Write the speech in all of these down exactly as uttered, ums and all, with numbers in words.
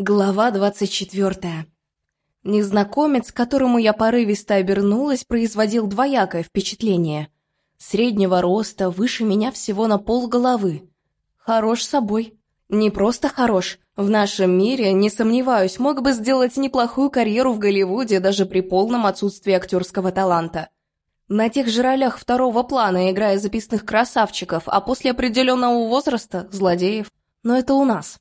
Глава двадцать четвертая. Незнакомец, к которому я порывисто обернулась, производил двоякое впечатление. Среднего роста, выше меня всего на полголовы. Хорош собой. Не просто хорош. В нашем мире, не сомневаюсь, мог бы сделать неплохую карьеру в Голливуде даже при полном отсутствии актерского таланта. На тех же ролях второго плана, играя записных красавчиков, а после определенного возраста – злодеев. Но это у нас.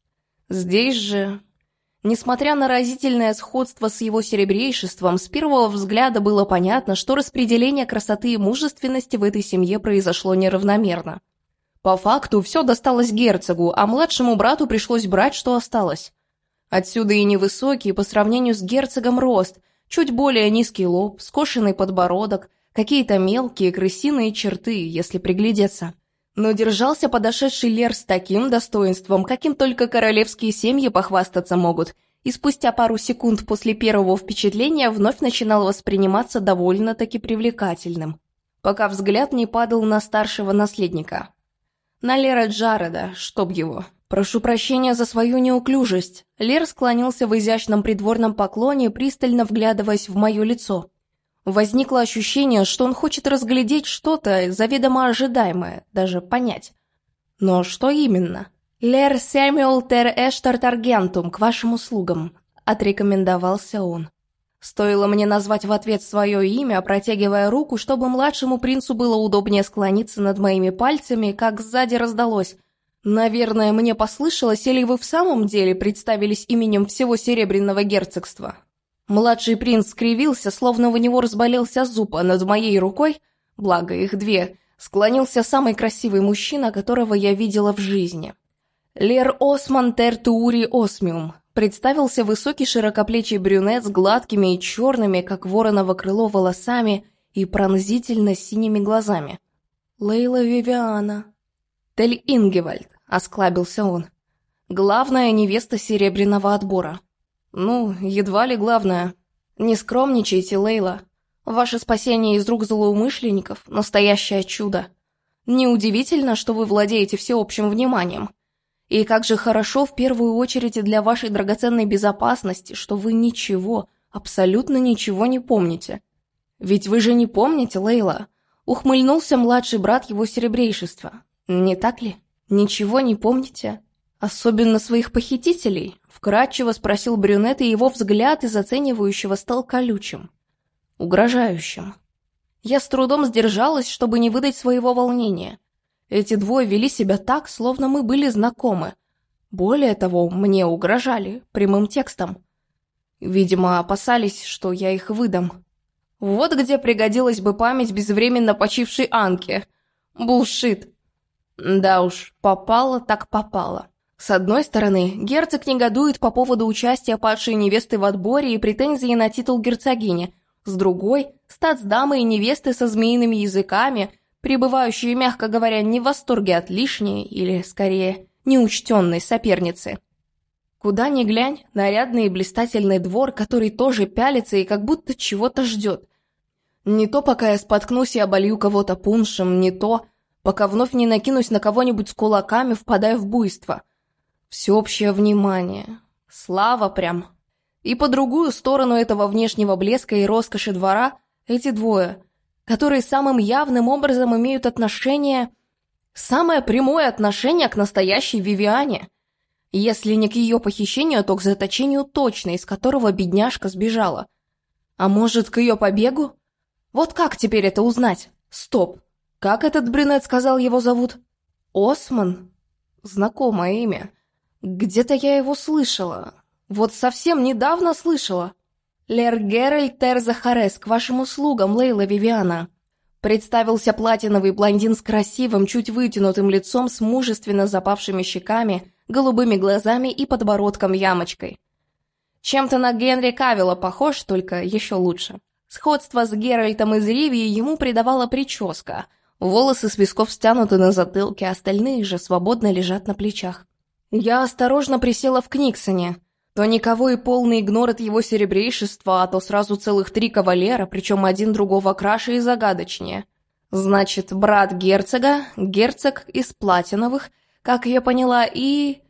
Здесь же, несмотря на разительное сходство с его серебрейшеством, с первого взгляда было понятно, что распределение красоты и мужественности в этой семье произошло неравномерно. По факту все досталось герцогу, а младшему брату пришлось брать, что осталось. Отсюда и невысокий по сравнению с герцогом рост, чуть более низкий лоб, скошенный подбородок, какие-то мелкие крысиные черты, если приглядеться. Но держался подошедший Лер с таким достоинством, каким только королевские семьи похвастаться могут, и спустя пару секунд после первого впечатления вновь начинал восприниматься довольно-таки привлекательным, пока взгляд не падал на старшего наследника. На Лера Джареда, чтоб его. Прошу прощения за свою неуклюжесть. Лер склонился в изящном придворном поклоне, пристально вглядываясь в мое лицо. Возникло ощущение, что он хочет разглядеть что-то заведомо ожидаемое, даже понять. Но что именно? «Лер Сэмюэл Тер Эштар Таргентум, к вашим услугам», — отрекомендовался он. Стоило мне назвать в ответ свое имя, протягивая руку, чтобы младшему принцу было удобнее склониться над моими пальцами, как сзади раздалось. «Наверное, мне послышалось, или вы в самом деле представились именем всего Серебряного герцогства?» Младший принц скривился, словно у него разболелся зуб, а над моей рукой, благо их две, склонился самый красивый мужчина, которого я видела в жизни. Лер Осман Тер Туури Осмиум, представился высокий широкоплечий брюнет с гладкими и черными, как вороново крыло, волосами и пронзительно синими глазами. «Лейла Вивиана». «Тель Ингевальд», — осклабился он. «Главная невеста Серебряного отбора». «Ну, едва ли главное. Не скромничайте, Лейла. Ваше спасение из рук злоумышленников – настоящее чудо. Неудивительно, что вы владеете всеобщим вниманием. И как же хорошо в первую очередь для вашей драгоценной безопасности, что вы ничего, абсолютно ничего не помните. Ведь вы же не помните, Лейла?» Ухмыльнулся младший брат его серебрейшества. «Не так ли? Ничего не помните? Особенно своих похитителей?» Вкратчиво спросил брюнет, и его взгляд из оценивающего стал колючим, угрожающим. Я с трудом сдержалась, чтобы не выдать своего волнения. Эти двое вели себя так, словно мы были знакомы. Более того, мне угрожали прямым текстом. Видимо, опасались, что я их выдам. Вот где пригодилась бы память безвременно почившей Анки. Булшит. Да уж, попало так попало. С одной стороны, герцог негодует по поводу участия падшей невесты в отборе и претензии на титул герцогини. С другой, статсдамы и невесты со змеиными языками, пребывающие, мягко говоря, не в восторге от лишней, или, скорее, неучтенной соперницы. Куда ни глянь, нарядный и блистательный двор, который тоже пялится и как будто чего-то ждет. Не то, пока я споткнусь и оболью кого-то пуншем, не то, пока вновь не накинусь на кого-нибудь с кулаками, впадая в буйство. Всеобщее внимание. Слава прям. И по другую сторону этого внешнего блеска и роскоши двора эти двое, которые самым явным образом имеют отношение, самое прямое отношение к настоящей Вивиане. Если не к ее похищению, то к заточению точно, из которого бедняжка сбежала. А может, к ее побегу? Вот как теперь это узнать? Стоп. Как этот брюнет сказал, его зовут? Осман? Знакомое имя. Где-то я его слышала. Вот совсем недавно слышала. «Лер Геральт Тер Захарес, к вашим услугам, Лейла Вивиана», представился платиновый блондин с красивым, чуть вытянутым лицом, с мужественно запавшими щеками, голубыми глазами и подбородком-ямочкой. Чем-то на Генри Кавилла похож, только еще лучше. Сходство с Геральтом из Ривии ему придавала прическа. Волосы с висков стянуты на затылке, остальные же свободно лежат на плечах. Я осторожно присела в Книксоне. То никого и полный игнор от его серебрейшества, а то сразу целых три кавалера, причем один другого краше и загадочнее. Значит, брат герцога, герцог из Платиновых, как я поняла, и...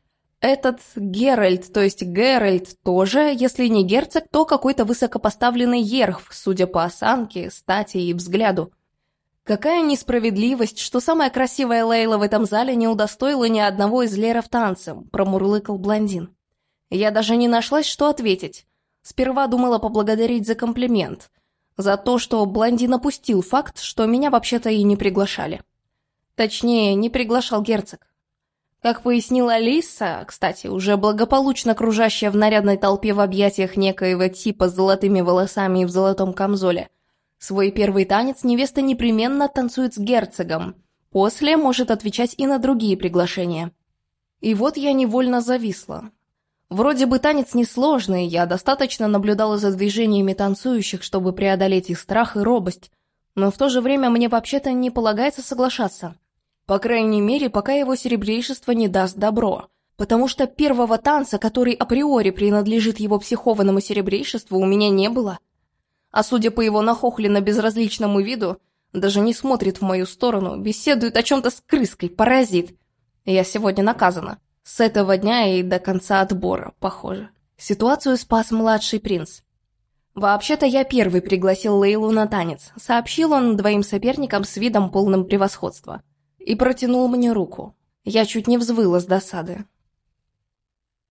Этот Геральт, то есть Геральт, тоже, если не герцог, то какой-то высокопоставленный ерх, судя по осанке, стати и взгляду. Какая несправедливость, что самая красивая Лейла в этом зале не удостоила ни одного из леров танцем, промурлыкал блондин. Я даже не нашлась, что ответить. Сперва думала поблагодарить за комплимент. За то, что блондин опустил факт, что меня вообще-то и не приглашали. Точнее, не приглашал герцог. Как пояснила Алиса, кстати, уже благополучно кружащая в нарядной толпе в объятиях некоего типа с золотыми волосами и в золотом камзоле, свой первый танец невеста непременно танцует с герцогом, после может отвечать и на другие приглашения. И вот я невольно зависла. Вроде бы танец несложный, я достаточно наблюдала за движениями танцующих, чтобы преодолеть их страх и робость, но в то же время мне вообще-то не полагается соглашаться. По крайней мере, пока его серебрейшество не даст добро, потому что первого танца, который априори принадлежит его психованному серебрейшеству, у меня не было. А судя по его нахохленно-безразличному виду, даже не смотрит в мою сторону, беседует о чем-то с крыской, паразит. Я сегодня наказана. С этого дня и до конца отбора, похоже. Ситуацию спас младший принц. Вообще-то я первый пригласил Лейлу на танец, сообщил он двоим соперникам с видом полным превосходства. И протянул мне руку. Я чуть не взвыла с досады.